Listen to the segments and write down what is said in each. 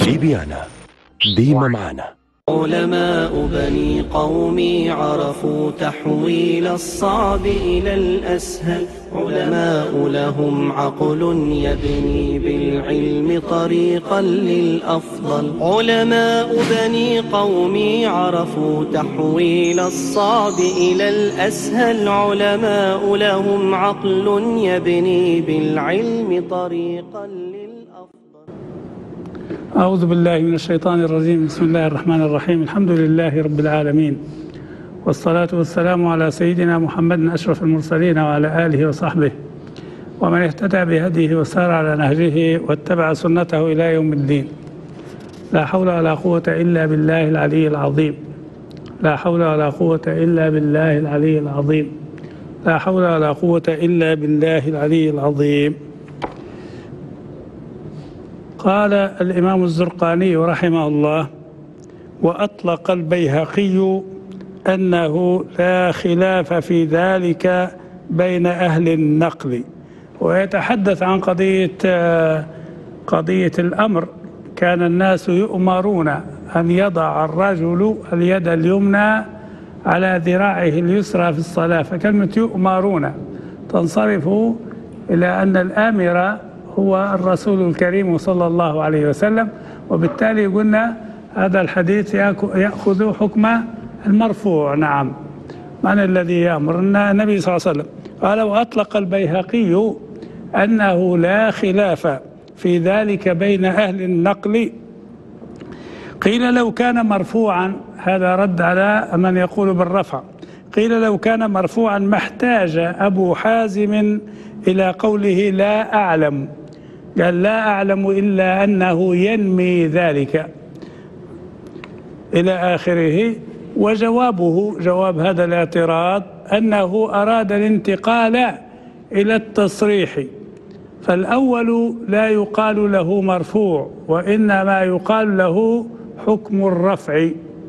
ليبيانا ديما معانا. علماء بني قومي عرفوا تحويل الصعب إلى الأسهل، علماء لهم عقل يبني بالعلم طريقا للأفضل. علماء بني قومي عرفوا تحويل الصعب إلى الأسهل، علماء لهم عقل يبني بالعلم طريقا للأفضل. أعوذ بالله من الشيطان الرجيم. بسم الله الرحمن الرحيم. الحمد لله رب العالمين، والصلاة والسلام على سيدنا محمد أشرف المرسلين وعلى آله وصحبه ومن اهتدى بهديه وسار على نهجه واتبع سنته إلى يوم الدين. لا حول ولا قوة إلا بالله العلي العظيم. لا حول ولا قوة إلا بالله العلي العظيم. لا حول ولا قوة إلا بالله العلي العظيم. قال الإمام الزرقاني رحمه الله: وأطلق البيهقي أنه لا خلاف في ذلك بين أهل النقل. ويتحدث عن قضية الأمر. كان الناس يؤمرون أن يضع الرجل اليد اليمنى على ذراعه اليسرى في الصلاة، فكلمة يؤمرون تنصرف إلى أن الآمر هو الرسول الكريم صلى الله عليه وسلم، وبالتالي قلنا هذا الحديث يأخذ حكم المرفوع. نعم، من الذي يأمر؟ النبي صلى الله عليه وسلم. قال: وأطلق البيهقي أنه لا خلاف في ذلك بين أهل النقل. قيل لو كان مرفوعا، هذا رد على من يقول بالرفع، قيل لو كان مرفوعا ما احتاج أبو حازم إلى قوله لا أعلم. قال: لا أعلم إلا أنه ينمي ذلك إلى آخره. وجوابه، جواب هذا الاعتراض، أنه أراد الانتقال إلى التصريح، فالأول لا يقال له مرفوع وإنما يقال له حكم الرفع.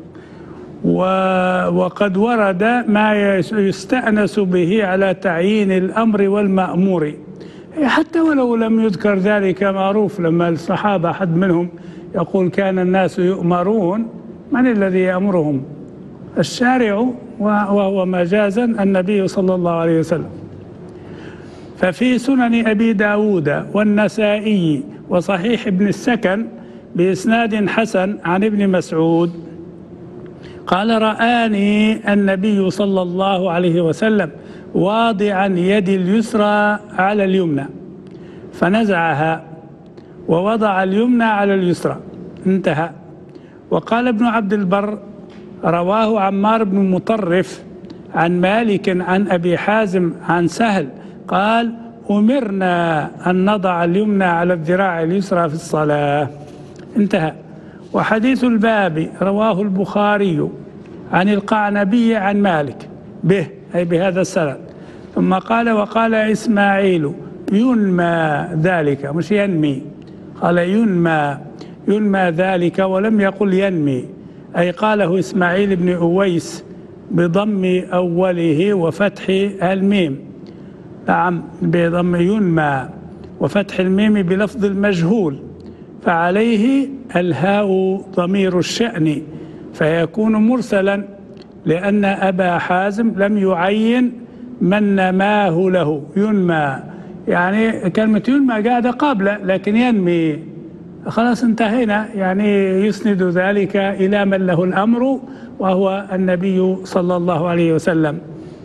وقد ورد ما يستأنس به على تعيين الأمر والمأمور، حتى ولو لم يذكر ذلك. معروف لما الصحابة حد منهم يقول كان الناس يؤمرون، من الذي يأمرهم؟ الشارع، وهو مجازا النبي صلى الله عليه وسلم. ففي سنن أبي داود والنسائي وصحيح ابن السكن بإسناد حسن عن ابن مسعود قال: رآني النبي صلى الله عليه وسلم واضعا يدي اليسرى على اليمنى فنزعها ووضع اليمنى على اليسرى، انتهى. وقال ابن عبد البر: رواه عمار بن مطرف عن مالك عن أبي حازم عن سهل قال: أمرنا أن نضع اليمنى على الذراع اليسرى في الصلاة، انتهى. وحديث الباب رواه البخاري عن القعنبي عن مالك به، أي بهذا السند. ثم قال: وقال إسماعيل ينمى ذلك، مش ينمي، قال ينمى ذلك ولم يقل ينمي، أي قاله إسماعيل بن أويس بضم أوله وفتح الميم. نعم، بضم ينمى وفتح الميم بلفظ المجهول، فعليه الهاء ضمير الشأن فيكون مرسلا، لأن أبا حازم لم يعين من نماه له. ينمى يعني كلمة ينمى قاعدة قابلة، لكن ينمي خلاص انتهينا، يعني يسند ذلك إلى من له الأمر وهو النبي صلى الله عليه وسلم.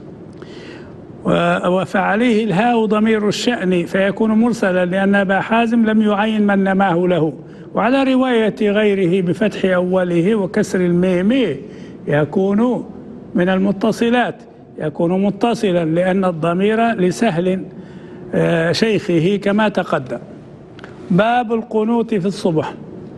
وفعليه الهاء ضمير الشأن فيكون مرسلا، لأن أبا حازم لم يعين من نماه له. وعلى رواية غيره بفتح أوله وكسر الميم يكون من المتصلات، يكون متصلا، لأن الضمير لسهل شيخه كما تقدم. باب القنوت في الصبح.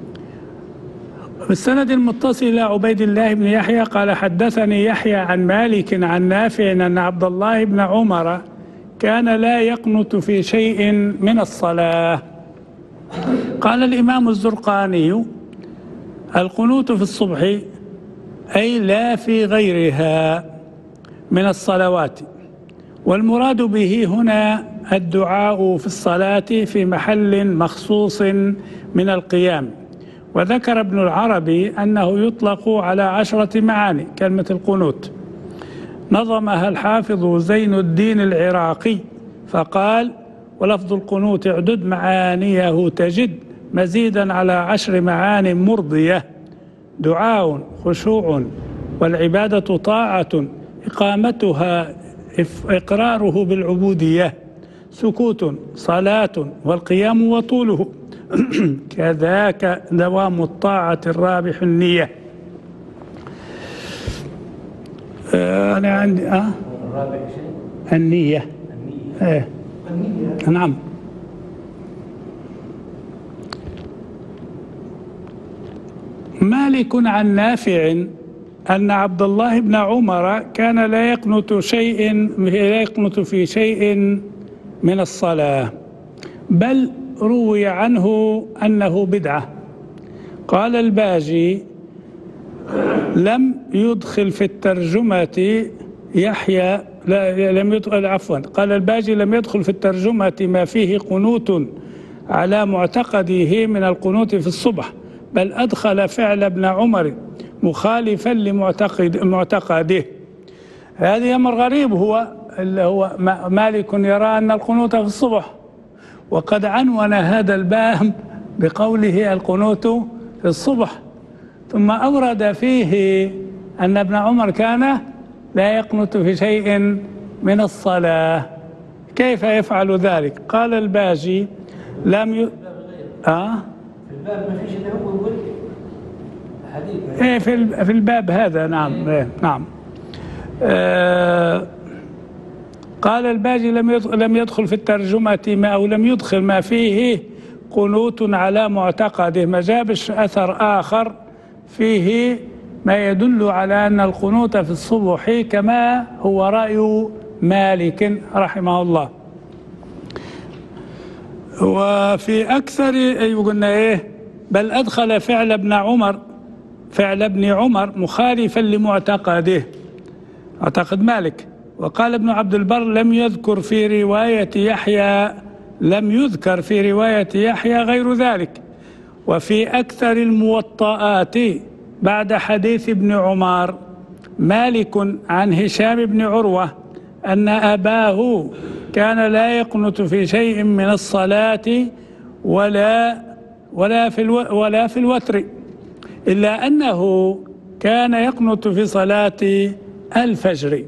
بالسند المتصل إلى عبيد الله بن يحيى قال: حدثني يحيى عن مالك عن نافع أن عبد الله بن عمر كان لا يقنت في شيء من الصلاة. قال الإمام الزرقاني: القنوت في الصبح أي لا في غيرها من الصلوات، والمراد به هنا الدعاء في الصلاة في محل مخصوص من القيام، وذكر ابن العربي أنه يطلق على 10 معاني كلمة القنوت، نظمها الحافظ زين الدين العراقي فقال: ولفظ القنوت اعدد معانيه تجد مزيدا على 10 معان مرضية: دعاء، خشوع، والعبادة طاعة، إقامتها إقراره بالعبودية، سكوت، صلاة، والقيام وطوله، كذاك دوام الطاعة الرابح النية. أنا عندي الرابح شيء النية. النية. نعم. مالك عن نافع أن عبد الله بن عمر كان لا يقنت في شيء من الصلاة، بل روي عنه أنه بدعة. قال الباجي: لم يدخل في الترجمة يحيى قال الباجي: لم يدخل في الترجمة ما فيه قنوت على معتقده من القنوت في الصبح، بل أدخل فعل ابن عمر مخالفا لمعتقده. هذا أمر غريب، هو مالك يرى أن القنوت في الصبح، وقد عنون هذا الباب بقوله القنوت في الصبح، ثم أورد فيه أن ابن عمر كان لا يقنت في شيء من الصلاة. كيف يفعل ذلك؟ قال الباجي: لم ي... في الباب ما فيش إلا هو يقول حديث في الباب هذا. نعم. نعم. قال الباجي: لم يدخل في الترجمة أو لم يدخل ما فيه قنوت على معتقده، ما جابش أثر آخر فيه ما يدل على أن القنوت في الصبح كما هو رأي مالك رحمه الله. وفي أكثر قلنا بل أدخل فعل ابن عمر مخالفا لمعتقده، اعتقد مالك. وقال ابن عبد البر: لم يذكر في رواية يحيى غير ذلك. وفي أكثر الموطئات بعد حديث ابن عمر مالك عن هشام بن عروة أن أباه كان لا يقنت في شيء من الصلاة ولا في الوتر، إلا أنه كان يقنت في صلاة الفجر.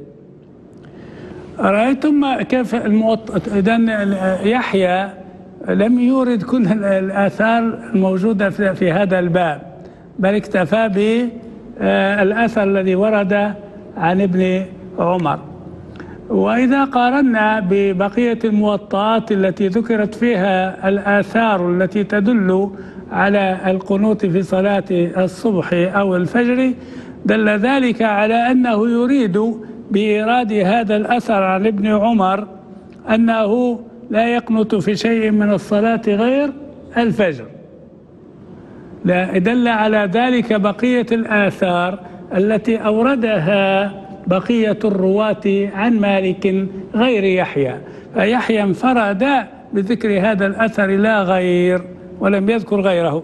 رأيتم كيف إذن يحيى لم يورد كل الآثار الموجودة في هذا الباب، بل اكتفى بالأثر الذي ورد عن ابن عمر. وإذا قارنا ببقية الموطئات التي ذكرت فيها الآثار التي تدل على القنوت في صلاة الصبح أو الفجر، دل ذلك على أنه يريد بإيراد هذا الأثر عن ابن عمر أنه لا يقنت في شيء من الصلاة غير الفجر. لا دل على ذلك بقية الآثار التي أوردها بقية الرواة عن مالك غير يحيى، فيحيى انفرد بذكر هذا الأثر لا غير، ولم يذكر غيره.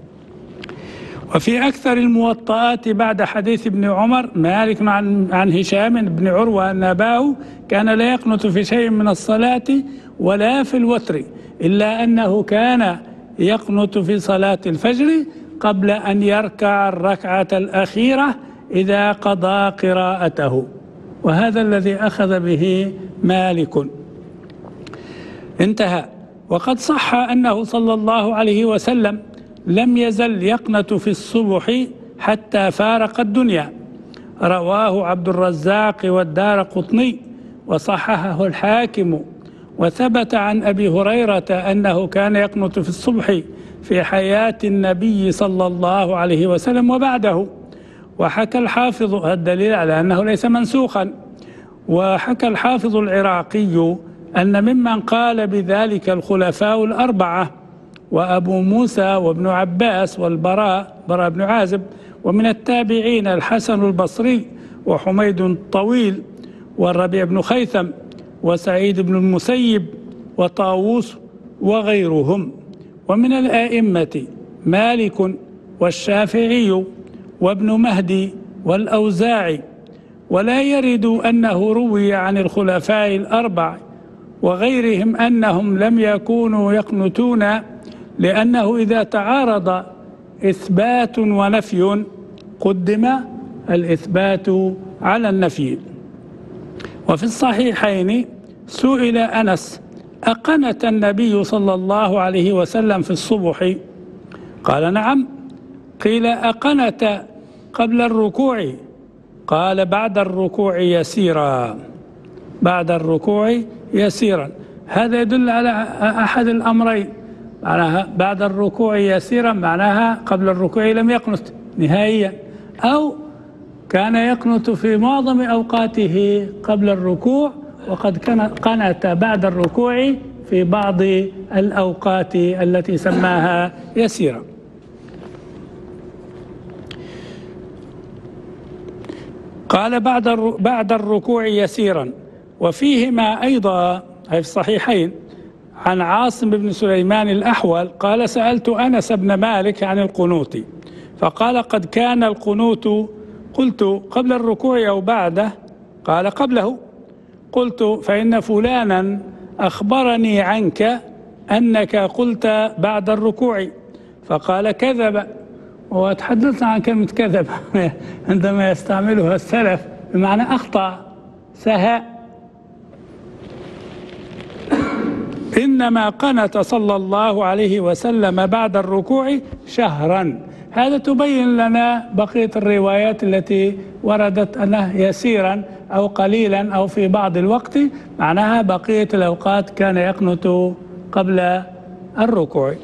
وفي أكثر الموطئات بعد حديث ابن عمر مالك عن هشام بن عروة أن أباه كان لا يقنت في شيء من الصلاة ولا في الوتر، إلا أنه كان يقنت في صلاة الفجر قبل أن يركع الركعة الأخيرة إذا قضى قراءته، وهذا الذي أخذ به مالك. انتهى. وقد صح أنه صلى الله عليه وسلم لم يزل يقنت في الصبح حتى فارق الدنيا، رواه عبد الرزاق والدارقطني وصححه الحاكم. وثبت عن أبي هريرة أنه كان يقنت في الصبح في حياة النبي صلى الله عليه وسلم وبعده. وحكى الحافظ الدليل على أنه ليس منسوخا. وحكى الحافظ العراقي أن ممن قال بذلك الخلفاء الأربعة وأبو موسى وابن عباس والبراء بن عازب، ومن التابعين الحسن البصري وحميد الطويل والربيع بن خيثم وسعيد بن المسيب وطاووس وغيرهم. ومن الآئمة مالك والشافعي وابن مهدي والأوزاعي، ولا يرد أنه روي عن الخلفاء الأربع وغيرهم أنهم لم يكونوا يقنتون، لأنه إذا تعارض إثبات ونفي قدم الإثبات على النفي. وفي الصحيحين سئل أنس: أقنت النبي صلى الله عليه وسلم في الصبح؟ قال: نعم. قيل: أقنت قبل الركوع؟ قال: بعد الركوع يسيرا. بعد الركوع يسيرا. هذا يدل على أحد الأمرين، معناها بعد الركوع يسيرا معناها قبل الركوع لم يقنت نهائيا، أو كان يقنت في معظم أوقاته قبل الركوع، وقد قنت بعد الركوع في بعض الأوقات التي سماها يسيرا. قال: بعد الركوع يسيرا. وفيهما أيضا أي في الصحيحين عن عاصم بن سليمان الأحول قال: سألت أنس بن مالك عن القنوت فقال: قد كان القنوت. قلت: قبل الركوع أو بعده؟ قال: قبله. قلت: فإن فلانا أخبرني عنك أنك قلت بعد الركوع. فقال: كذب. وتحدثنا عن كلمة كذب عندما يستعملها السلف بمعنى أخطأ، سهى. إنما قنت صلى الله عليه وسلم بعد الركوع شهرا. هذا تبين لنا بقية الروايات التي وردت أنه يسيرا أو قليلا أو في بعض الوقت، معناها بقية الأوقات كان يقنت قبل الركوع.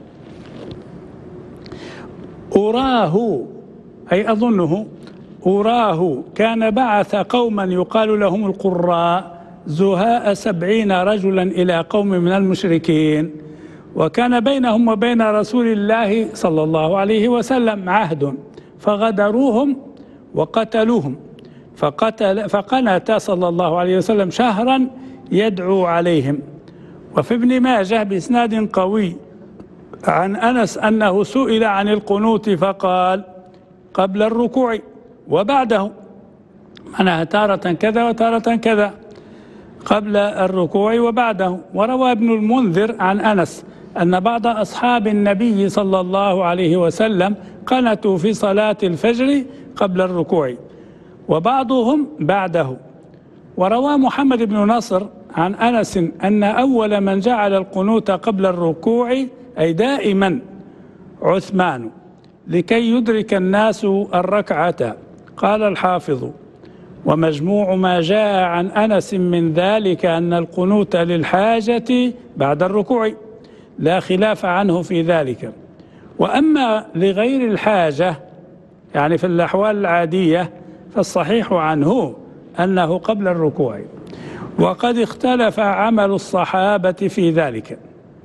أراه أي أظنه، أراه كان بعث قوما يقال لهم القراء زهاء 70 رجلا إلى قوم من المشركين، وكان بينهم وبين رسول الله صلى الله عليه وسلم عهد، فغدروهم وقتلوهم، فقنت صلى الله عليه وسلم شهرا يدعو عليهم. وفي ابن ماجه بإسناد قوي عن أنس أنه سئل عن القنوت فقال: قبل الركوع وبعده، معناها تارة كذا وتارة كذا، قبل الركوع وبعده. وروى ابن المنذر عن أنس أن بعض أصحاب النبي صلى الله عليه وسلم قنتوا في صلاة الفجر قبل الركوع وبعضهم بعده. وروى محمد بن نصر عن أنس أن أول من جعل القنوت قبل الركوع أي دائما عثمان لكي يدرك الناس الركعة. قال الحافظ: ومجموع ما جاء عن أنس من ذلك أن القنوت للحاجة بعد الركوع، لا خلاف عنه في ذلك. وأما لغير الحاجة يعني في الأحوال العادية فالصحيح عنه أنه قبل الركوع، وقد اختلف عمل الصحابة في ذلك،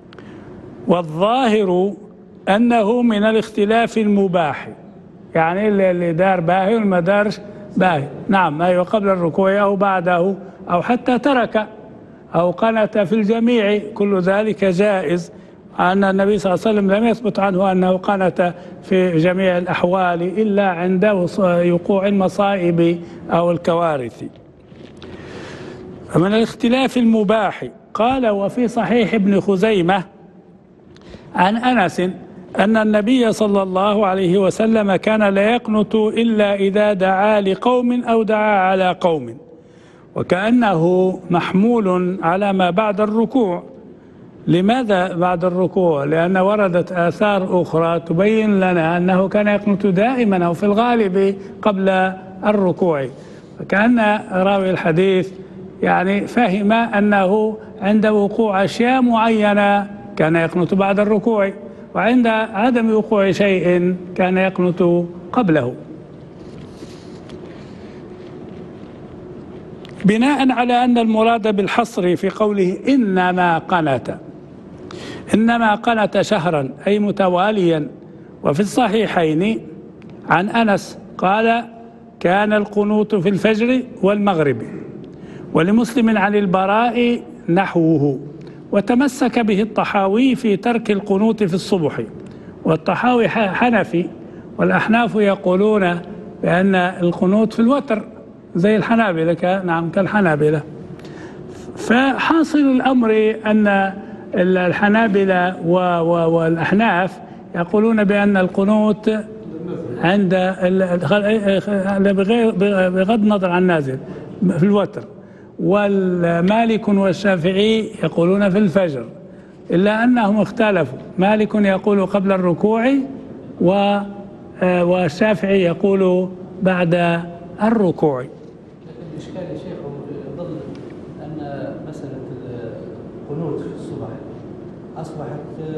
والظاهر أنه من الاختلاف المباح، يعني اللي دار باهي والما دارش باهي. نعم، أيوة، قبل الركوع أو بعده أو حتى ترك أو قنت في الجميع، كل ذلك جائز. أن النبي صلى الله عليه وسلم لم يثبت عنه أنه قنت في جميع الأحوال إلا عند وقوع المصائب أو الكوارث. من الاختلاف المباح. قال: وفي صحيح ابن خزيمة عن أنس أن النبي صلى الله عليه وسلم كان لا يقنت إلا إذا دعا لقوم أو دعا على قوم، وكأنه محمول على ما بعد الركوع. لماذا بعد الركوع؟ لأن وردت آثار أخرى تبين لنا أنه كان يقنت دائما أو في الغالب قبل الركوع، فكأن راوي الحديث يعني فهم أنه عند وقوع أشياء معينة كان يقنت بعد الركوع، وعند عدم وقوع شيء كان يقنت قبله. بناء على أن المراد بالحصر في قوله إنما قنت شهرا أي متواليا. وفي الصحيحين عن أنس قال: كان القنوت في الفجر والمغرب. ولمسلم عن البراء نحوه. وتمسك به الطحاوي في ترك القنوت في الصبح، والطحاوي حنفي والأحناف يقولون بأن القنوت في الوتر زي الحنابلة، نعم كالحنابلة. فحاصل الأمر أن الحنابلة والأحناف يقولون بأن القنوت عند بغض النظر عن نازل في الوتر، والمالك والشافعي يقولون في الفجر، إلا أنهم اختلفوا. مالك يقول قبل الركوع والشافعي يقول بعد الركوع. الإشكال يا شيخ ظل أن مسألة القنوت في الصبح أصبحت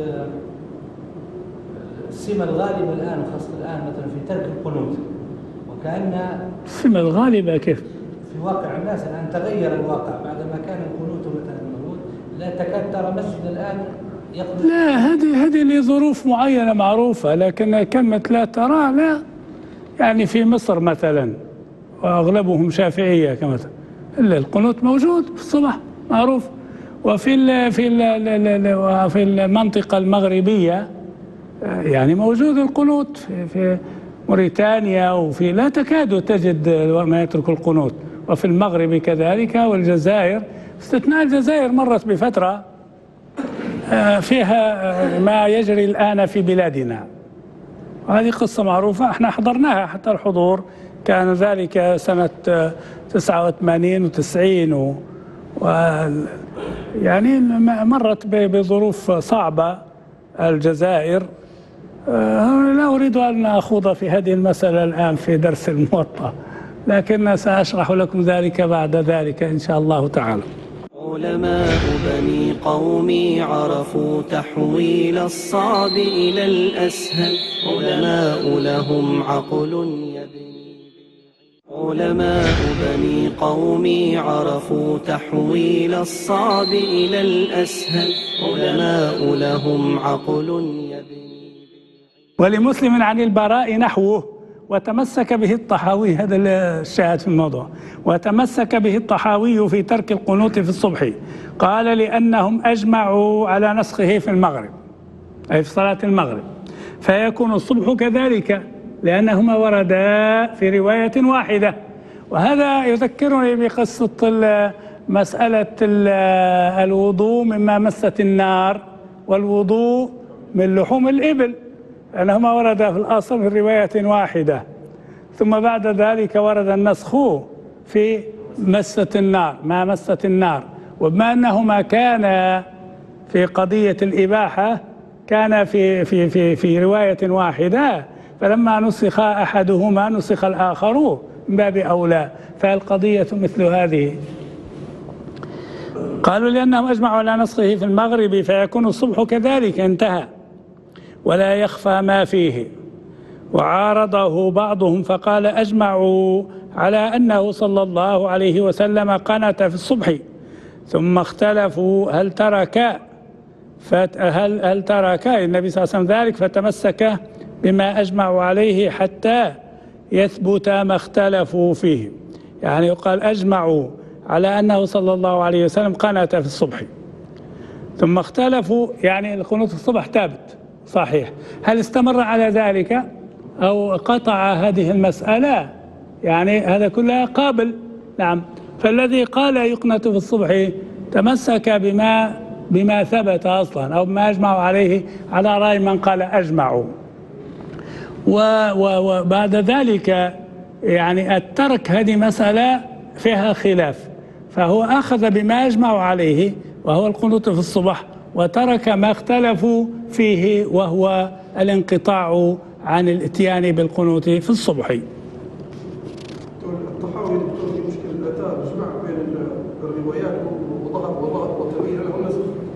السمة الغالبة الآن، خاصة الآن مثلا في ترك القنوت، وكأن السمة الغالبة كيف؟ في واقع الناس الآن تغير الواقع بعدما كان القنوت مثلا موجود، لا تكاد ترى مسجد الآن يقنط. لا، هذه لظروف معينة معروفة، لكن كلمة لا ترى لا، يعني في مصر مثلا وأغلبهم شافعية كمثلا إلا القنوت موجود في الصبح معروف، وفي المنطقة المغربية يعني موجود القنوت في موريتانيا، وفي لا تكاد تجد ما يترك القنوت، وفي المغرب كذلك والجزائر، استثناء الجزائر مرت بفترة فيها ما يجري الآن في بلادنا، وهذه قصة معروفة احنا حضرناها، حتى الحضور كان ذلك سنة 89 و90 يعني مرت بظروف صعبة الجزائر. لا أريد أن أخوض في هذه المسألة الآن في درس الموطأ، لكن سأشرح لكم ذلك بعد ذلك إن شاء الله تعالى. علماء بني قومي عرفوا تحويل الصعب إلى الأسهل، علماء لهم عقل يبني. علماء بني قومي عرفوا تحويل الصعب إلى الأسهل، علماء لهم عقل يبني. ولمسلم عن البراء نحوه، وتمسك به الطحاوي، هذا الشاهد في الموضوع، وتمسك به الطحاوي في ترك القنوت في الصبح، قال لأنهم أجمعوا على نسخه في المغرب، أي في صلاة المغرب، فيكون الصبح كذلك لأنهما وردا في رواية واحدة. وهذا يذكرني بقصة مسألة الوضوء مما مست النار والوضوء من لحوم الإبل، لأنهما وردا في الأصل في رواية واحدة، ثم بعد ذلك ورد النسخ في مسة النار، ما مست النار. وبما أنهما كان في قضية الإباحة كان في رواية واحدة، فلما نسخ أحدهما نسخ الآخر من باب أولى، فالقضية مثل هذه. قالوا لأنهم أجمعوا على نسخه في المغرب فيكون الصبح كذلك، انتهى، ولا يخفى ما فيه. وعارضه بعضهم فقال أجمعوا على أنه صلى الله عليه وسلم قنت في الصبح، ثم اختلفوا هل ترك النبي صلى الله عليه وسلم ذلك، فتمسك بما أجمعوا عليه حتى يثبت ما اختلفوا فيه. يعني يقال أجمعوا على أنه صلى الله عليه وسلم قنت في الصبح، ثم اختلفوا، يعني القنوت في الصبح ثابت صحيح، هل استمر على ذلك أو قطع هذه المسألة؟ يعني هذا كله قابل، نعم. فالذي قال يقنت في الصبح تمسك بما ثبت أصلا، أو بما أجمعوا عليه، على رأي من قال أجمعوا. وبعد ذلك يعني الترك هذه مسألة فيها خلاف، فهو أخذ بما أجمعوا عليه وهو القنوت في الصبح، وترك ما اختلفوا فيه وهو الانقطاع عن الاتيان بالقنوت في الصبح. الطحاوي في مشكلة الآثار جمع بين الروايات وتبين له النسخ.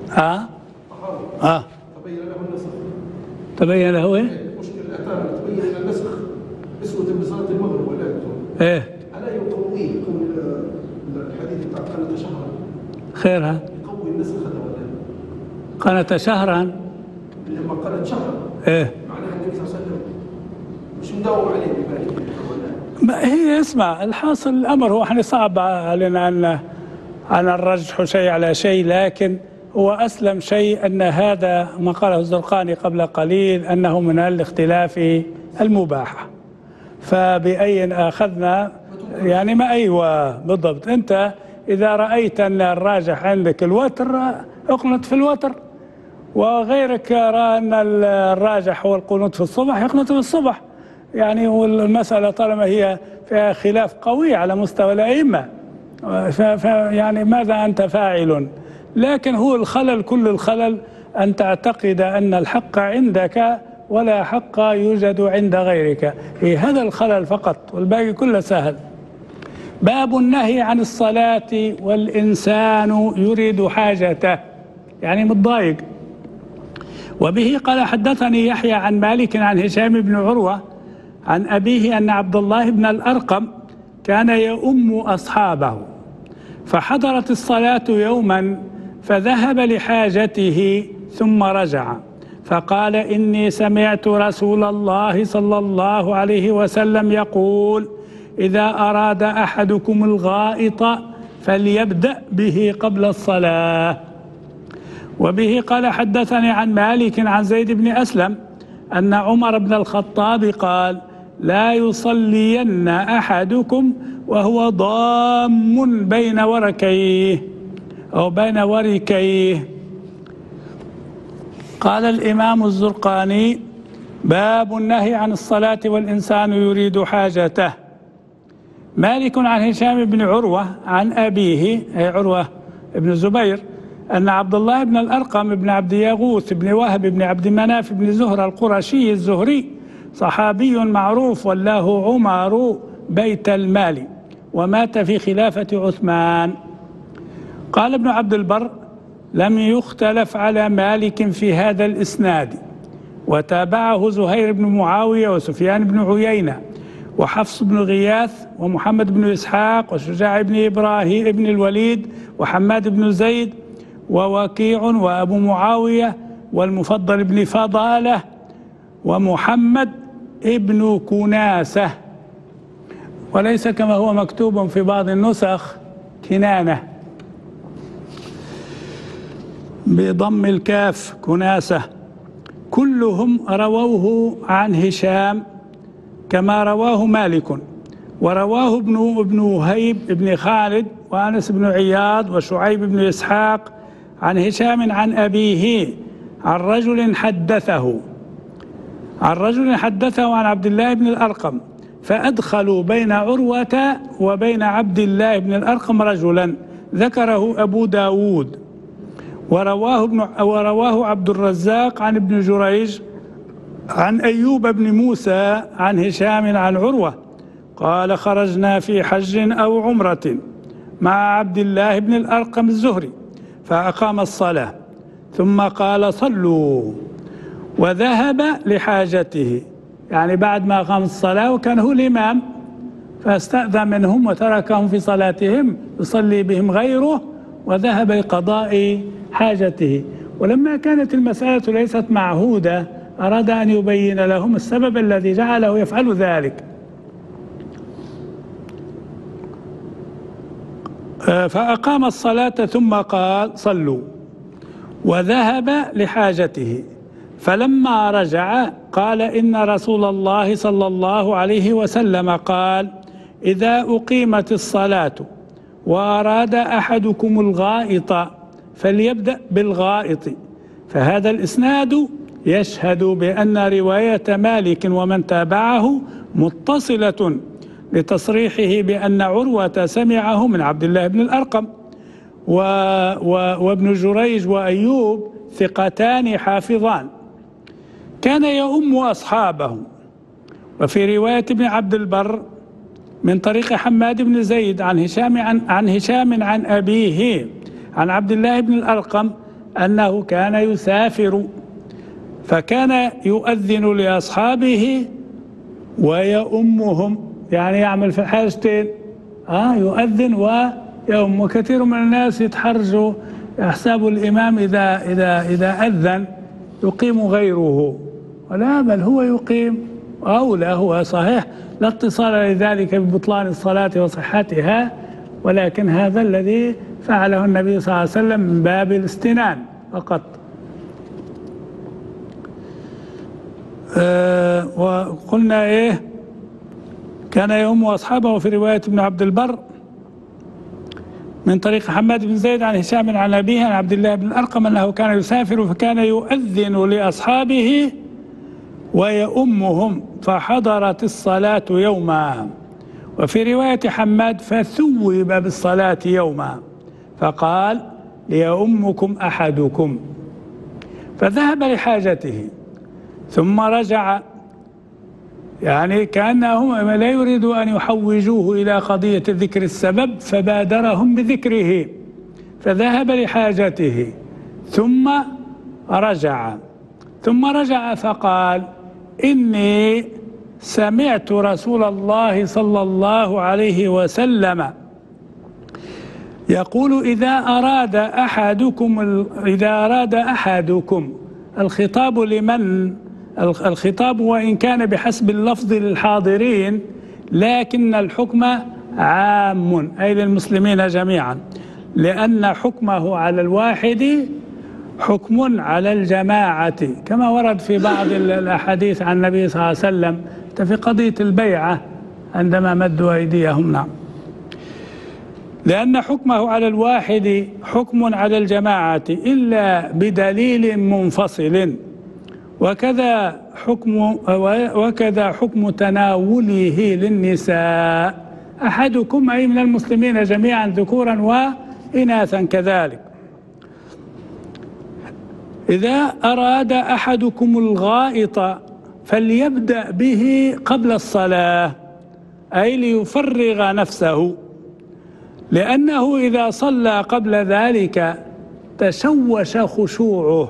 تبين له النسخ. تبين له ايه؟ مشكلة الآثار تبين له النسخ اسوة بصلاة المغرب ولا ايه؟ ألا يقويه يقول الحديث بتاع قناة شهرا خيرها؟ يقوي النسخ هذا ولا؟ قناة شهرا؟ لما قناة شهرا ايه؟ معناها النبي صلى الله عليه وسلم مش مداوم عليه ببالك. هي اسمع، الحاصل الأمر هو احنا صعب علينا أن نرجح شيء على شيء، لكن هو أسلم شيء أن هذا ما قاله الزرقاني قبل قليل، أنه من الاختلاف المباحة. فبأي أخذنا يعني ما أيوة بالضبط. أنت إذا رأيت أن الراجح عندك الوتر اقنط في الوتر، وغيرك رأى أن الراجح هو القنوت في الصبح يقنط في الصبح. يعني والمسألة طالما هي فيها خلاف قوي على مستوى الأئمة، يعني ماذا أنت فاعل؟ لكن هو الخلل، كل الخلل أن تعتقد أن الحق عندك ولا حق يوجد عند غيرك، هي هذا الخلل فقط، والباقي كله سهل. باب النهي عن الصلاة والإنسان يريد حاجته، يعني متضايق. وبه قال حدثني يحيى عن مالك عن هشام بن عروة عن أبيه أن عبد الله بن الأرقم كان يؤم أصحابه، فحضرت الصلاة يوما فذهب لحاجته ثم رجع فقال: إني سمعت رسول الله صلى الله عليه وسلم يقول: إذا أراد أحدكم الغائط فليبدأ به قبل الصلاة. وبه قال حدثني عن مالك عن زيد بن أسلم أن عمر بن الخطاب قال: لا يصلين أحدكم وهو ضام بين وركيه أو بين وركيه. قال الإمام الزرقاني: باب النهي عن الصلاة والإنسان يريد حاجته. مالك عن هشام بن عروة عن أبيه أي عروة بن الزبير أن عبد الله بن الأرقم بن عبد يغوث بن وهب بن عبد مناف بن زهرة القرشي الزهري صحابي معروف والله عمر بيت المال، ومات في خلافة عثمان. قال ابن عبد البر: لم يختلف على مالك في هذا الإسناد، وتابعه زهير بن معاوية وسفيان بن عيينة وحفص بن غياث ومحمد بن إسحاق وشجاع بن إبراهيم بن الوليد وحماد بن زيد ووكيع وأبو معاوية والمفضل بن فضالة ومحمد ابن كناسة، وليس كما هو مكتوب في بعض النسخ كنانة بضم الكاف كناسة. كلهم رووه عن هشام كما رواه مالك، ورواه ابن وهيب ابن خالد وأنس بن عياض وشعيب بن إسحاق عن هشام عن أبيه عن رجل حدثه عن عبد الله بن الأرقم، فأدخلوا بين عروة وبين عبد الله بن الأرقم رجلا ذكره أبو داود، ورواه عبد الرزاق عن ابن جريج عن أيوب بن موسى عن هشام عن عروة قال: خرجنا في حج أو عمرة مع عبد الله بن الأرقم الزهري فأقام الصلاة ثم قال: صلوا، وذهب لحاجته، يعني بعد ما أقام الصلاة وكان هو الإمام فاستأذن منهم وتركهم في صلاتهم يصلي بهم غيره وذهب لقضاء حاجته. ولما كانت المسألة ليست معهودة أراد أن يبين لهم السبب الذي جعله يفعل ذلك. فأقام الصلاة ثم قال: صلوا، وذهب لحاجته. فلما رجع قال: إن رسول الله صلى الله عليه وسلم قال: إذا أقيمت الصلاة وأراد أحدكم الغائط فليبدأ بالغائط. فهذا الإسناد يشهد بأن رواية مالك ومن تابعه متصلة لتصريحه بأن عروة سمعه من عبد الله بن الأرقم، وابن جريج وأيوب ثقتان حافظان كان يؤم أصحابه. وفي رواية ابن عبد البر من طريق حماد بن زيد عن هشام عن أبيه عن عبد الله بن الأرقم أنه كان يسافر فكان يؤذن لأصحابه ويؤمهم، يعني يعمل في حاجتين، يؤذن ويؤم. وكثير من الناس يتحرجوا يحسب الإمام إذا أذن يقيم غيره، ولا بل هو يقيم، أو لا هو صحيح لا اتصال لذلك ببطلان الصلاة وصحتها، ولكن هذا الذي فعله النبي صلى الله عليه وسلم من باب الاستنان فقط. وقلنا إيه كان يؤم أصحابه في رواية ابن عبد البر من طريق حماد بن زيد عن هشام عن أبيه عن عبد الله بن الأرقم أنه كان يسافر فكان يؤذن لأصحابه ويؤمهم فحضرت الصلاة يوما. وفي رواية حماد فثوب بالصلاة يوما فقال ليؤمكم أحدكم فذهب لحاجته ثم رجع، يعني كأنهم لا يريدوا أن يحوجوه إلى قضية ذكر السبب فبادرهم بذكره، فذهب لحاجته ثم رجع فقال إني سمعت رسول الله صلى الله عليه وسلم يقول إذا أراد أحدكم الخطاب لمن؟ الخطاب وإن كان بحسب اللفظ للحاضرين لكن الحكم عام أي للمسلمين جميعا، لأن حكمه على الواحد حكم على الجماعة كما ورد في بعض الأحاديث عن النبي صلى الله عليه وسلم في قضية البيعة عندما مدوا أيديهم. نعم، لأن حكمه على الواحد حكم على الجماعة إلا بدليل منفصل، وكذا حكم تناوله للنساء أحدكم أي من المسلمين جميعا ذكورا وإناثا كذلك. إذا أراد أحدكم الغائط فليبدأ به قبل الصلاة أي ليفرغ نفسه، لأنه إذا صلى قبل ذلك تشوش خشوعه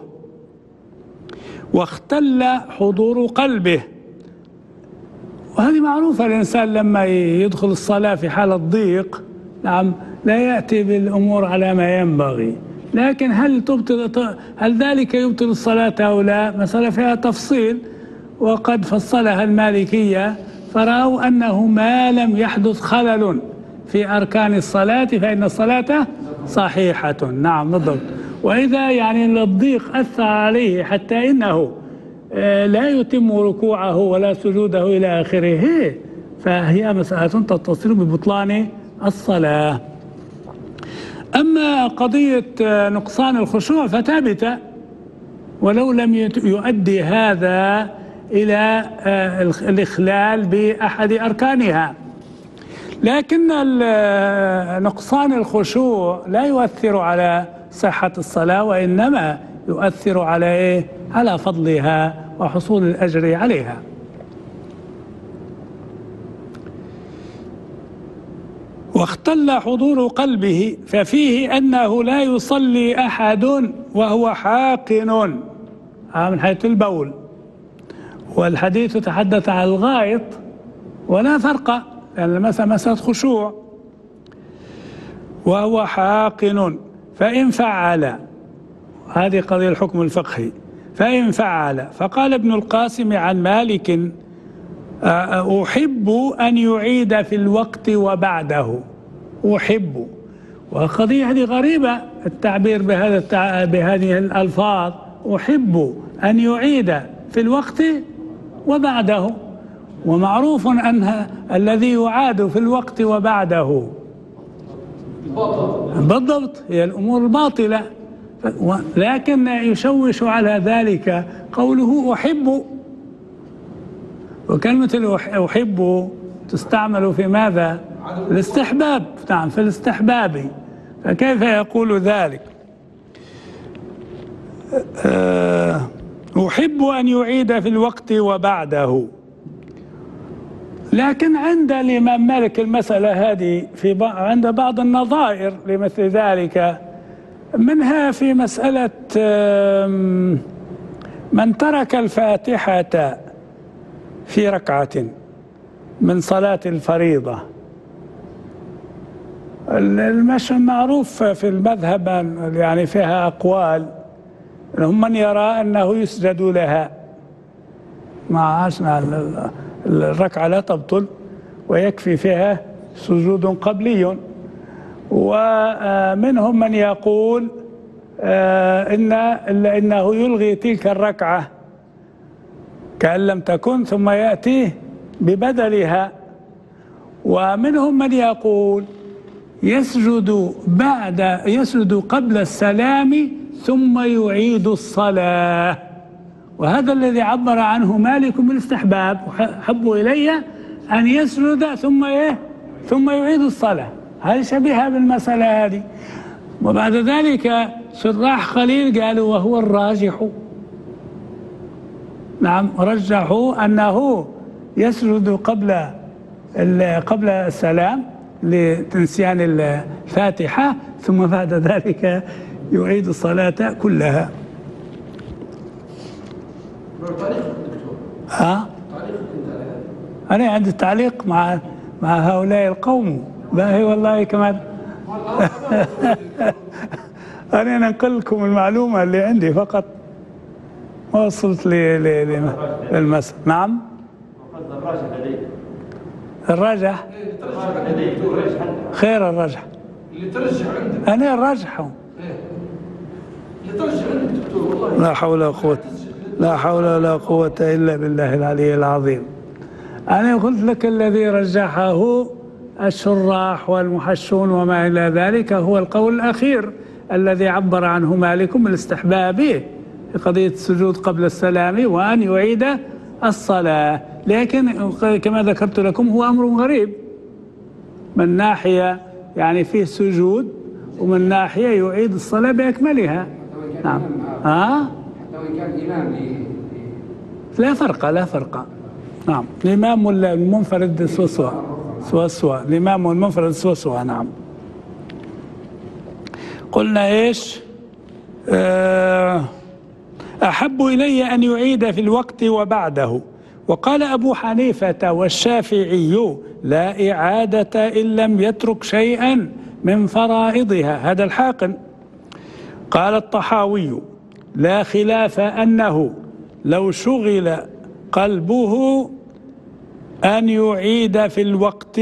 واختل حضور قلبه، وهذه معروفة. الإنسان لما يدخل الصلاة في حالة ضيق نعم لا يأتي بالأمور على ما ينبغي، لكن هل ذلك يبطل الصلاة أو لا؟ مسألة فيها تفصيل، وقد فصلها المالكية فرأوا أنه ما لم يحدث خلل في أركان الصلاة فإن الصلاة صحيحة. نعم بالضبط. وإذا يعني الضيق أثر عليه حتى إنه لا يتم ركوعه ولا سجوده إلى آخره فهي مسألة تتصل ببطلان الصلاة. أما قضية نقصان الخشوع فثابتة ولو لم يؤدي هذا إلى الإخلال بأحد أركانها، لكن نقصان الخشوع لا يؤثر على صحة الصلاة وإنما يؤثر على إيه؟ على فضلها وحصول الأجر عليها. واختل حضور قلبه ففيه أنه لا يصلي أحد وهو حاقن من حيث البول، والحديث تحدث عن الغائط ولا فرق لأن المسألة مسألة خشوع. وهو حاقن فإن فعل، هذه قضية الحكم الفقهي، فإن فعل فقال ابن القاسم عن مالك أحب أن يعيد في الوقت وبعده. أحب، وقضية هذه غريبة التعبير بهذه الألفاظ، أحب أن يعيد في الوقت وبعده، ومعروف أن الذي يعاد في الوقت وبعده بالضبط هي الأمور الباطلة، لكن يشوش على ذلك قوله أحب، وكلمة أحب تستعمل في ماذا؟ الاستحباب. نعم في الاستحباب، فكيف يقول ذلك؟ أحب أن يعيد في الوقت وبعده. لكن عند الإمام مالك المسألة هذه عند بعض النظائر لمثل ذلك، منها في مسألة من ترك الفاتحة في ركعة من صلاة الفريضة. المعروف في المذهب يعني فيها أقوال، هم من يرى أنه يسجد لها مع الركعة لا تبطل ويكفي فيها سجود قبلي، ومنهم من يقول إنه يلغي تلك الركعة كأن لم تكن ثم يأتي ببدلها. ومنهم من يقول يسجد قبل السلام ثم يعيد الصلاة، وهذا الذي عبر عنه مالك بالاستحباب، حب إلي أن يسجد ثم يعيد الصلاة. هذه شبيهة بالمسألة هذه. وبعد ذلك شراح خليل قالوا وهو الراجح، نعم رجحوا أنه يسجد قبل السلام لتنسيان الفاتحة، ثم بعد ذلك يعيد الصلاة كلها. أنا عندي تعليق مع هؤلاء القوم باهي والله كمان. أنا ننقل لكم المعلومة اللي عندي فقط، ما وصلت للمسألة. نعم الراجح خير، الراجح اللي ترجح عندك أنا الراجح اللي ترجح عندك دكتور والله. لا حول ولا قوة إلا بالله العلي العظيم. أنا قلت لك الذي رجحه الشراح والمحشون وما إلى ذلك هو القول الأخير الذي عبر عنه مالك بالاستحباب في قضية السجود قبل السلام وأن يعيد الصلاة. لكن كما ذكرت لكم هو أمر غريب، من ناحية يعني فيه سجود ومن ناحية يعيد الصلاة بأكملها. نعم حتى وإن كان إمام لا فرق. نعم الإمام والمنفرد سوا الإمام والمنفرد سوا. نعم قلنا إيش؟ أحب إلي أن يعيد في الوقت وبعده. وقال أبو حنيفة والشافعي لا إعادة إن لم يترك شيئا من فرائضها، هذا الحاقن. قال الطحاوي لا خلاف أنه لو شغل قلبه أن يعيد في الوقت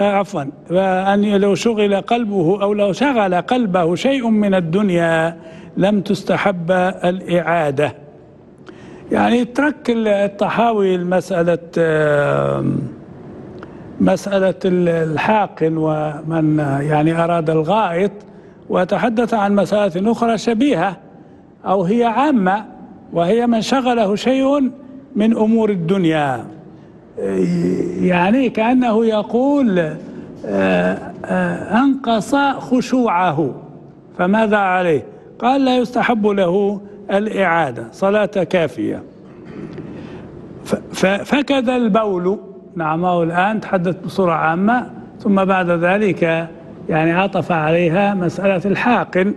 لو شغل قلبه أو لو شغل قلبه شيء من الدنيا لم تستحب الإعادة. يعني ترك الطحاوي مسألة الحاقن ومن يعني أراد الغائط، وتحدث عن مسألة أخرى شبيهة أو هي عامة، وهي من شغله شيء من أمور الدنيا. يعني كأنه يقول أنقص خشوعه، فماذا عليه؟ قال لا يستحب له الإعادة، صلاة كافية. فكذا البول. نعم الآن تحدث بصورة عامة، ثم بعد ذلك يعني عطف عليها مسألة الحاقن.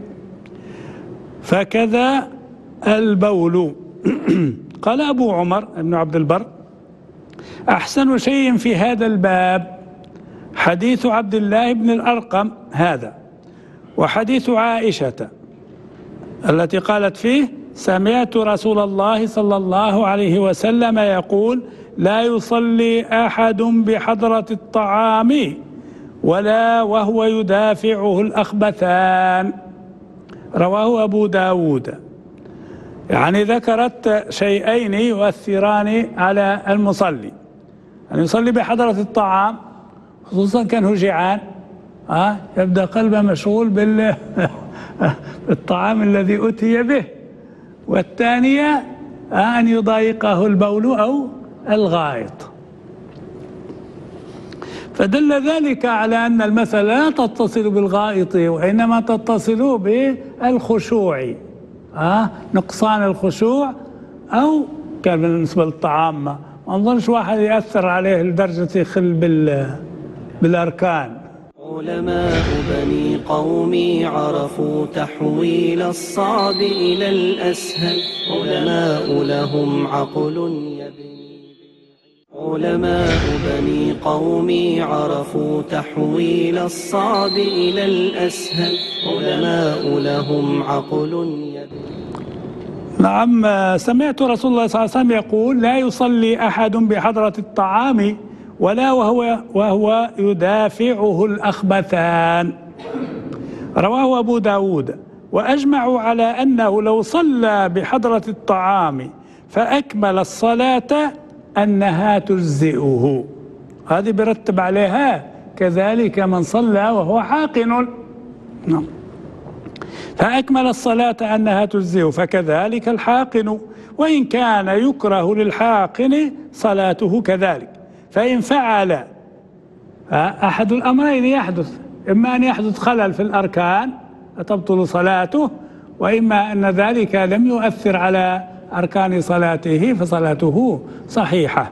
فكذا البول. قال أبو عمر بن عبد البر أحسن شيء في هذا الباب حديث عبد الله بن الأرقم هذا، وحديث عائشة التي قالت فيه سمعت رسول الله صلى الله عليه وسلم يقول لا يصلي أحد بحضرة الطعام ولا وهو يدافعه الأخبثان، رواه أبو داود. يعني ذكرت شيئين يؤثران على المصلي، أن يصلي بحضرة الطعام خصوصا كان هو جيعان، يبدأ قلبه مشغول بالطعام الذي أتي به. والثانية أن يضايقه البول أو الغائط. فدل ذلك على أن المسألة لا تتصل بالغائط وإنما تتصل بالخشوع، نقصان الخشوع، أو كان بالنسبة للطعام ما نظنش واحد يأثر عليه لدرجة يخل بالأركان. علماء بني قومي عرفوا تحويل الصعب إلى الأسهل، علماء لهم عقل يبني. علماء بني قومي عرفوا تحويل الصعب إلى الأسهل، علماء لهم عقل يبني. نعم سمعت رسول الله صلى الله عليه وسلم يقول لا يصلي أحد بحضرة الطعام ولا وهو يدافعه الأخبثان، رواه أبو داود. وأجمعوا على أنه لو صلى بحضرة الطعام فأكمل الصلاة أنها تجزئه. هذه برتب عليها كذلك من صلى وهو حاقن. نعم. فأكمل الصلاة أنها تجزئه فكذلك الحاقن، وإن كان يكره للحاقن صلاته كذلك. فإن فعل أحد الأمرين يحدث، إما أن يحدث خلل في الأركان فتبطل صلاته، وإما أن ذلك لم يؤثر على أركان صلاته فصلاته صحيحة.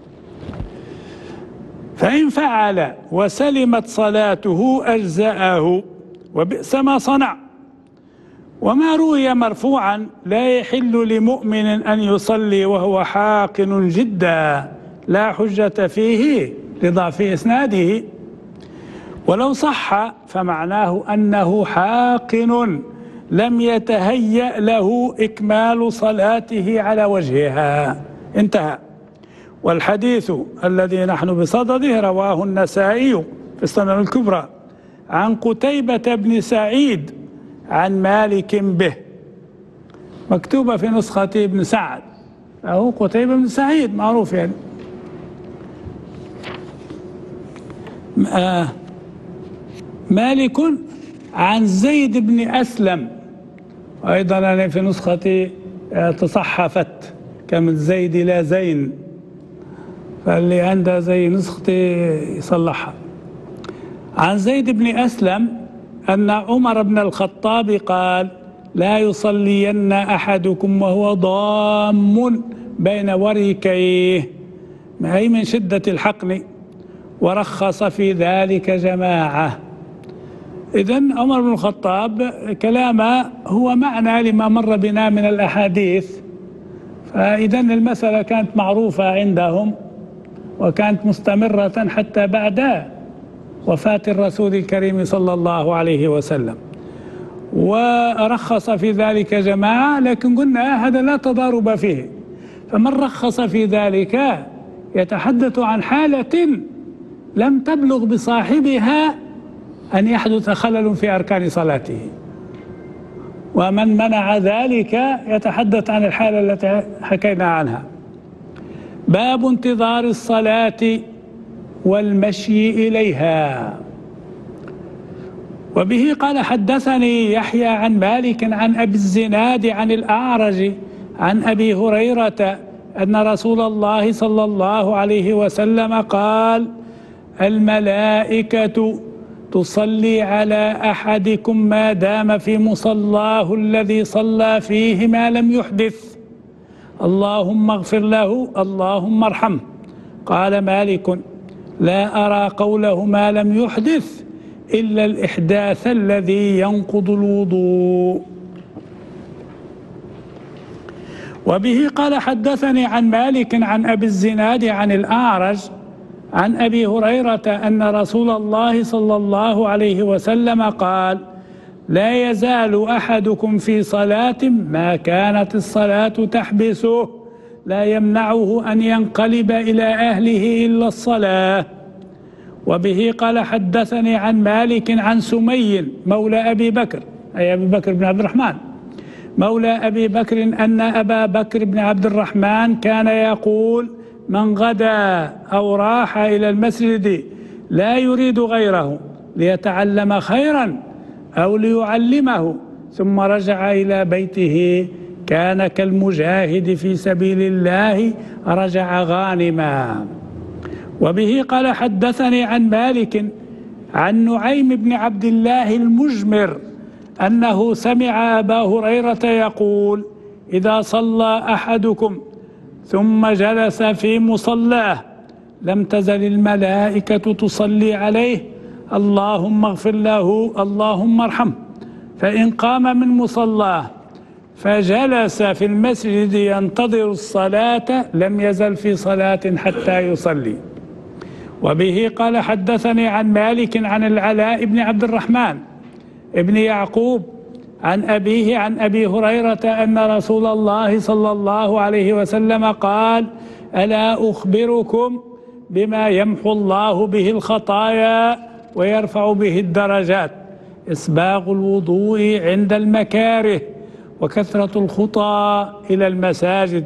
فإن فعل وسلمت صلاته أجزأه وبئس ما صنع. وما روي مرفوعا لا يحل لمؤمن أن يصلي وهو حاقن جدا لا حجة فيه لضعف إسناده، ولو صح فمعناه أنه حاقن لم يتهيأ له إكمال صلاته على وجهها. انتهى. والحديث الذي نحن بصدده رواه النسائي في السنن الكبرى عن قتيبة بن سعيد عن مالك به، مكتوبة في نسخة ابن سعد، أو قتيبة بن سعيد معروف يعني. مالك عن زيد بن أسلم، أيضا أنا في نسختي تصحفت كمن زيد لا زين، فاللي عنده زي نسختي يصلحها. عن زيد بن أسلم أن عمر بن الخطاب قال: لا يصلين أحدكم وهو ضام بين وريكيه، أي من شدة الحقن، ورخص في ذلك جماعة. إذن عمر بن الخطاب كلامه هو معنى لما مر بنا من الأحاديث، فإذن المسألة كانت معروفة عندهم وكانت مستمرة حتى بعد وفاة الرسول الكريم صلى الله عليه وسلم، ورخص في ذلك جماعة، لكن قلنا هذا لا تضارب فيه. فمن رخص في ذلك يتحدث عن حالة لم تبلغ بصاحبها أن يحدث خلل في أركان صلاته، ومن منع ذلك يتحدث عن الحالة التي حكينا عنها. باب انتظار الصلاة والمشي إليها. وبه قال: حدثني يحيى عن مالك عن أبي الزناد عن الأعرج عن أبي هريرة أن رسول الله صلى الله عليه وسلم قال: الملائكة تصلي على أحدكم ما دام في مصلاه الذي صلى فيه ما لم يحدث، اللهم اغفر له اللهم ارحمه. قال مالك: لا أرى قوله ما لم يحدث إلا الإحداث الذي ينقض الوضوء. وبه قال: حدثني عن مالك عن أبي الزناد عن الأعرج عن أبي هريرة أن رسول الله صلى الله عليه وسلم قال: لا يزال أحدكم في صلاة ما كانت الصلاة تحبسه لا يمنعه أن ينقلب إلى أهله إلا الصلاة. وبه قال: حدثني عن مالك عن سمي مولى أبي بكر، أي أبي بكر بن عبد الرحمن مولى أبي بكر، أن أبا بكر بن عبد الرحمن كان يقول: من غدا أو راح إلى المسجد لا يريد غيره ليتعلم خيرا أو ليعلمه ثم رجع إلى بيته كان كالمجاهد في سبيل الله رجع غانما. وبه قال: حدثني عن مالك عن نعيم بن عبد الله المجمر أنه سمع أبا هريرة يقول: إذا صلى أحدكم ثم جلس في مصلاه لم تزل الملائكة تصلي عليه اللهم اغفر له اللهم ارحمه. فإن قام من مصلاه فجلس في المسجد ينتظر الصلاة لم يزل في صلاة حتى يصلي. وبه قال: حدثني عن مالك عن العلاء بن عبد الرحمن ابن يعقوب عن أبيه عن أبي هريرة أن رسول الله صلى الله عليه وسلم قال: ألا أخبركم بما يمحو الله به الخطايا ويرفع به الدرجات؟ إسباغ الوضوء عند المكاره، وكثرة الخطى إلى المساجد،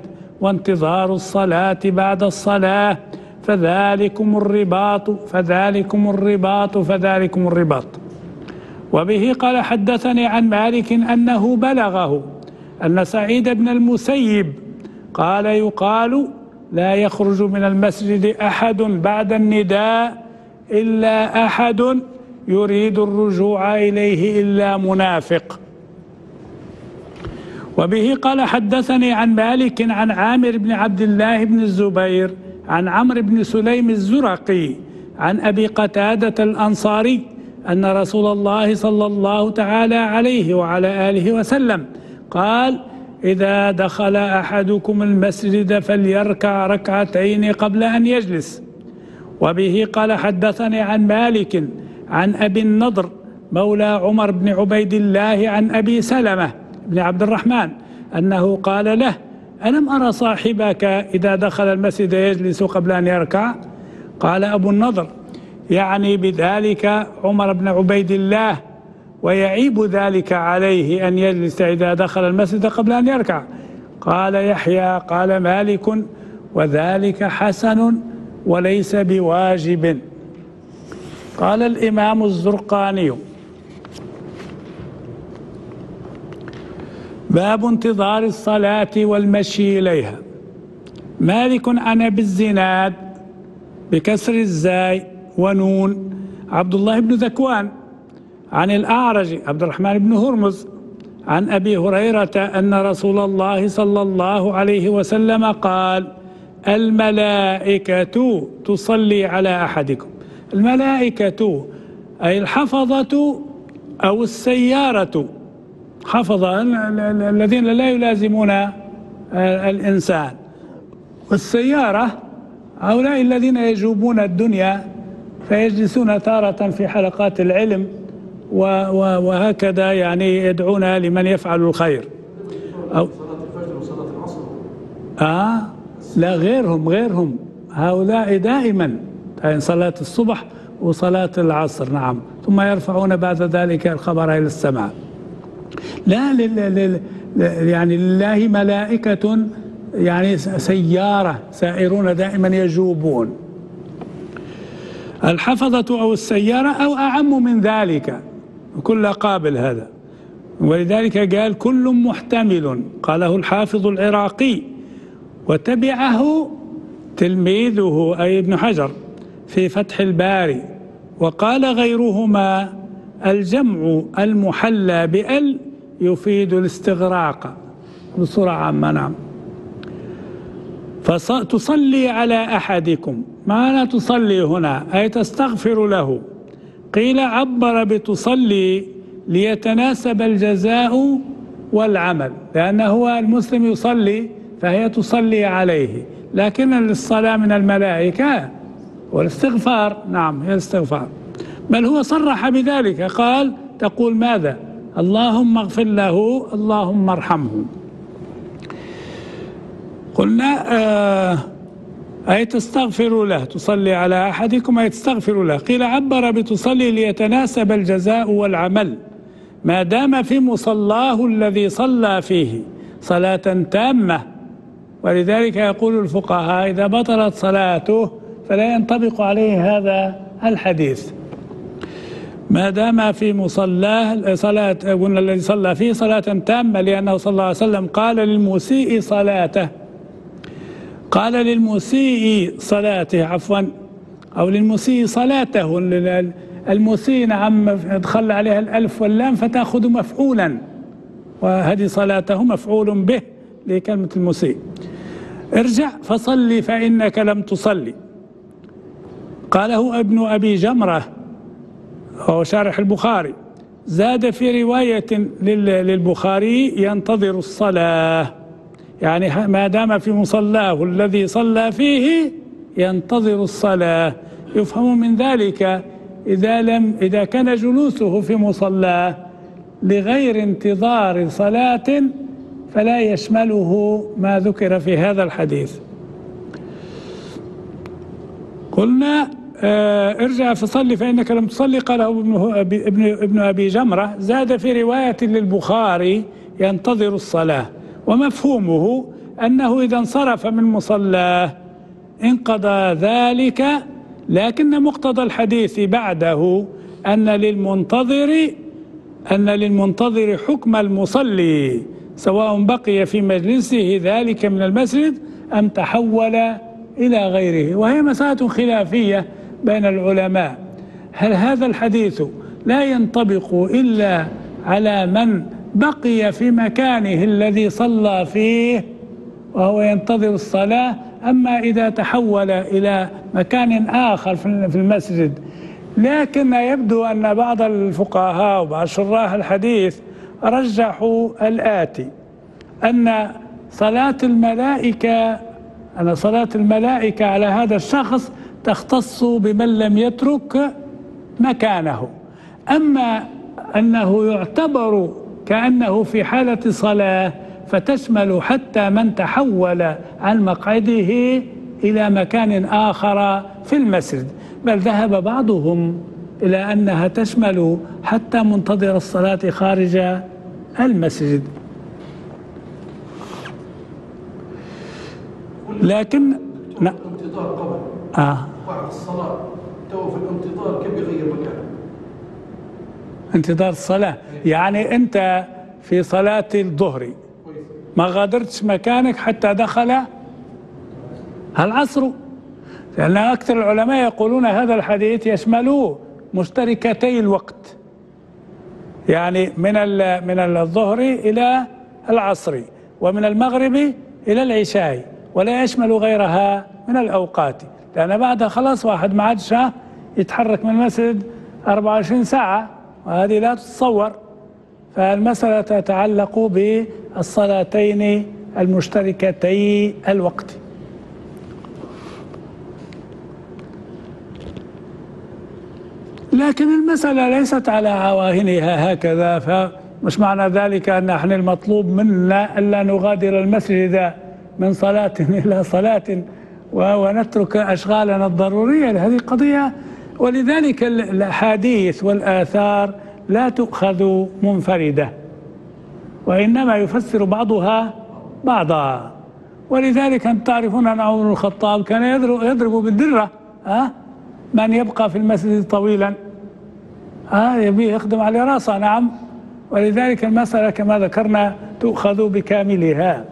وانتظار الصلاة بعد الصلاة، فذلكم الرباط فذلكم الرباط فذلكم الرباط. وبه قال حدثني عن مالك أنه بلغه أن سعيد بن المسيب قال يقال لا يخرج من المسجد أحد بعد النداء إلا أحد يريد الرجوع إليه إلا منافق. وبه قال حدثني عن مالك عن عامر بن عبد الله بن الزبير عن عمرو بن سليم الزرقي عن أبي قتادة الأنصاري أن رسول الله صلى الله تعالى عليه وعلى آله وسلم قال إذا دخل أحدكم المسجد فليركع ركعتين قبل أن يجلس. وبه قال حدثني عن مالك عن أبي النضر مولى عمر بن عبيد الله عن أبي سلمة بن عبد الرحمن أنه قال له ألم أرى صاحبك إذا دخل المسجد يجلس قبل أن يركع؟ قال أبو النضر يعني بذلك عمر بن عبيد الله، ويعيب ذلك عليه أن يجلس إذا دخل المسجد قبل أن يركع. قال يحيى قال مالك وذلك حسن وليس بواجب. قال الإمام الزرقاني باب انتظار الصلاة والمشي إليها. مالك عن أبي الزناد بكسر الزاي ونون عبد الله بن ذكوان عن الأعرج عبد الرحمن بن هرمز عن أبي هريرة أن رسول الله صلى الله عليه وسلم قال الملائكة تصلي على أحدكم. الملائكة أي الحفظة أو السيارة، حفظة الذين لا يلازمون الإنسان، والسيارة هؤلاء الذين يجوبون الدنيا فيجلسون تارة في حلقات العلم وهكذا يعني يدعون لمن يفعل الخير. أو صلاة الفجر وصلاة العصر. لا غيرهم هؤلاء دائما صلاة الصبح وصلاة العصر، نعم، ثم يرفعون بعد ذلك الخبر إلى السماء. لا يعني لله ملائكة يعني سيارة سائرون دائما يجوبون. الحفظة أو السيارة أو أعم من ذلك، كل قابل هذا، ولذلك قال كل محتمل، قاله الحافظ العراقي وتبعه تلميذه أي ابن حجر في فتح الباري. وقال غيرهما الجمع المحلى بأل يفيد الاستغراق بصورة عامة، نعم. فتصلي على أحدكم، معنى تصلي هنا أي تستغفر له. قيل عبر بتصلي ليتناسب الجزاء والعمل، لأنه هو المسلم يصلي فهي تصلي عليه، لكن الصلاة من الملائكة والاستغفار، نعم هي الاستغفار، بل هو صرح بذلك قال تقول ماذا؟ اللهم اغفر له اللهم ارحمه. قلنا أي تستغفر له، تصلي على أحدكم أي تستغفر له. قيل عبر بتصلي ليتناسب الجزاء والعمل ما دام في مصلاه الذي صلى فيه صلاة تامة، ولذلك يقول الفقهاء إذا بطلت صلاته فلا ينطبق عليه هذا الحديث، ما دام في مصلاه صلاة، قلنا الذي صلى فيه صلاة تامة، لأنه صلى الله عليه وسلم قال للمسيء صلاته، قال للمسيء صلاته عفوا، أو للمسيء صلاته. المسيء نعم ادخل عليها الألف واللام فتأخذ مفعولا، وهذه صلاته مفعول به لكلمة المسيء. ارجع فصلي فإنك لم تصلي. قاله ابن أبي جمرة هو شارح البخاري، زاد في رواية للبخاري ينتظر الصلاة، يعني ما دام في مصلاه الذي صلى فيه ينتظر الصلاة. يفهم من ذلك إذا كان جلوسه في مصلاه لغير انتظار صلاة فلا يشمله ما ذكر في هذا الحديث. قلنا ارجع فصلي فإنك لم تصلي، قاله ابن أبي جمرة. زاد في رواية للبخاري ينتظر الصلاة، ومفهومه أنه إذا انصرف من مصلاه انقضى ذلك، لكن مقتضى الحديث بعده أن للمنتظر حكم المصلي سواء بقي في مجلسه ذلك من المسجد أم تحول إلى غيره. وهي مسألة خلافية بين العلماء، هل هذا الحديث لا ينطبق إلا على من بقي في مكانه الذي صلى فيه وهو ينتظر الصلاة، أما إذا تحول إلى مكان آخر في المسجد. لكن يبدو أن بعض الفقهاء وبعض شراح الحديث رجحوا الآتي: أن صلاة الملائكة على هذا الشخص تختص بمن لم يترك مكانه، أما أنه يعتبر كأنه في حالة صلاة فتشمل حتى من تحول عن مقعده إلى مكان آخر في المسجد، بل ذهب بعضهم إلى أنها تشمل حتى منتظر الصلاة خارج المسجد. لكن الانتظار قبل بعد الصلاة تو في الانتظار كيف يغير مكانه؟ انتظار الصلاة يعني أنت في صلاة الظهر ما غادرتش مكانك حتى دخل العصر، لأن أكثر العلماء يقولون هذا الحديث يشمل مشتركتي الوقت، يعني من الظهر إلى العصر ومن المغرب إلى العشاء، ولا يشمل غيرها من الأوقات، لأن بعدها خلاص واحد ما عادش يتحرك من المسجد 24 ساعة، وهذه لا تتصور. فالمسألة تتعلق بالصلاتين المشتركتي الوقت. لكن المسألة ليست على عواهنها هكذا، فمش معنى ذلك أن نحن المطلوب منا ألا نغادر المسجد من صلاة إلى صلاة ونترك أشغالنا الضرورية. هذه قضية، ولذلك الأحاديث والآثار لا تؤخذ منفردة، وإنما يفسر بعضها بعضا. ولذلك أنتم تعرفون أن عمر بن الخطاب كان يضرب بالدرة من يبقى في المسجد طويلا يبيه يخدم على راسه. نعم، ولذلك المسألة كما ذكرنا تؤخذ بكاملها.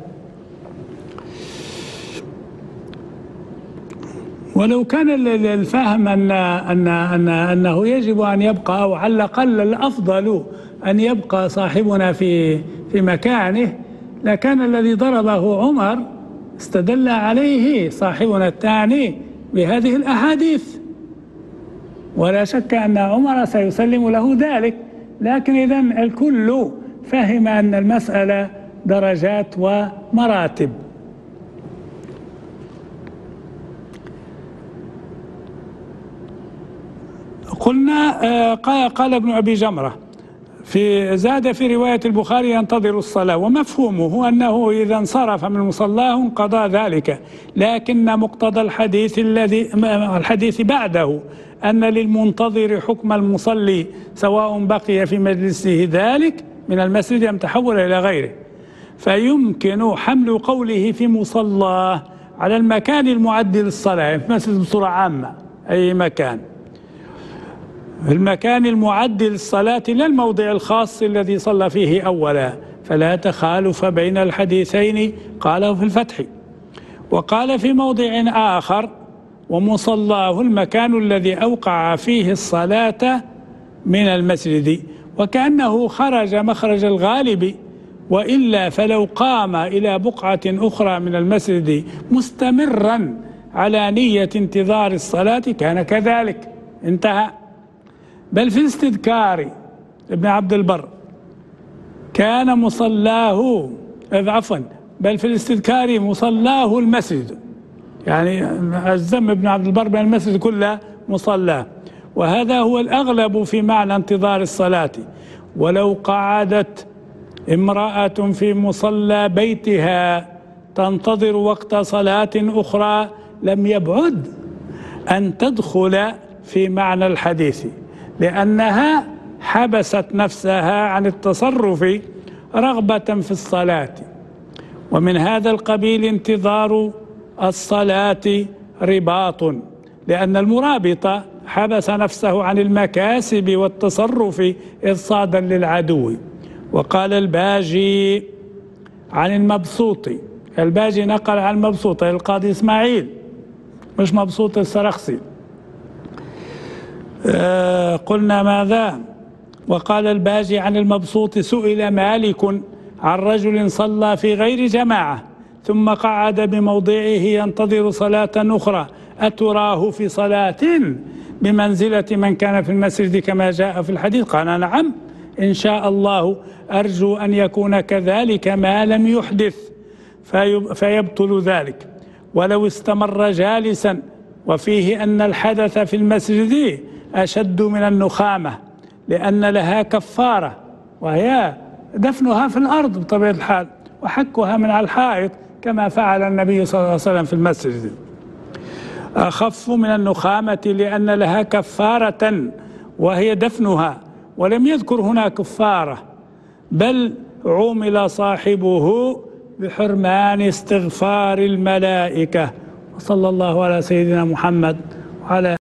ولو كان الفهم أنه يجب أن يبقى، أو على الأقل الأفضل أن يبقى صاحبنا في مكانه، لكان الذي ضربه عمر استدل عليه صاحبنا الثاني بهذه الأحاديث، ولا شك أن عمر سيسلم له ذلك. لكن إذن الكل فهم أن المسألة درجات ومراتب. قلنا قال ابن أبي جمرة زاد في رواية البخاري ينتظر الصلاة، ومفهومه أنه إذا انصرف من مصلاه انقضى ذلك، لكن مقتضى الحديث بعده أن للمنتظر حكم المصلي سواء بقي في مجلسه ذلك من المسجد أم تحول إلى غيره. فيمكن حمل قوله في مصلاه على المكان المعد للصلاة، في مسجد بصورة عامة أي مكان، في المكان المعد للصلاة لا الموضع الخاص الذي صلى فيه أولا، فلا تخالف بين الحديثين. قاله في الفتح. وقال في موضع آخر: ومصلاه المكان الذي أوقع فيه الصلاة من المسجد، وكأنه خرج مخرج الغالب، وإلا فلو قام إلى بقعة أخرى من المسجد مستمرا على نية انتظار الصلاة كان كذلك. انتهى. بل في استذكار ابن عبد البر كان مصلاه بل في الاستذكار مصلاه المسجد، يعني الزم ابن عبد البر بين المسجد كله مصلاه، وهذا هو الأغلب في معنى انتظار الصلاة. ولو قعدت امرأة في مصلى بيتها تنتظر وقت صلاة أخرى لم يبعد أن تدخل في معنى الحديث، لأنها حبست نفسها عن التصرف رغبة في الصلاة. ومن هذا القبيل انتظار الصلاة رباط، لأن المرابط حبس نفسه عن المكاسب والتصرف إرصادا للعدو. وقال الباجي عن المبسوط، الباجي نقل عن المبسوط القاضي إسماعيل مش مبسوط السرخسي، قلنا ماذا؟ وقال الباجي عن المبسوط سئل مالك عن رجل صلى في غير جماعة ثم قعد بموضعه ينتظر صلاة أخرى أتراه في صلاة بمنزلة من كان في المسجد كما جاء في الحديث؟ قال نعم إن شاء الله، أرجو أن يكون كذلك ما لم يحدث فيبطل ذلك ولو استمر جالسا، وفيه أن الحدث في المسجد أشد من النخامة لأن لها كفارة وهي دفنها في الأرض بطبيعة الحال وحكها من على الحائط كما فعل النبي صلى الله عليه وسلم في المسجد. أخف من النخامة لأن لها كفارة وهي دفنها، ولم يذكر هنا كفارة بل عُمل صاحبه بحرمان استغفار الملائكة. وصلى الله على سيدنا محمد وعلى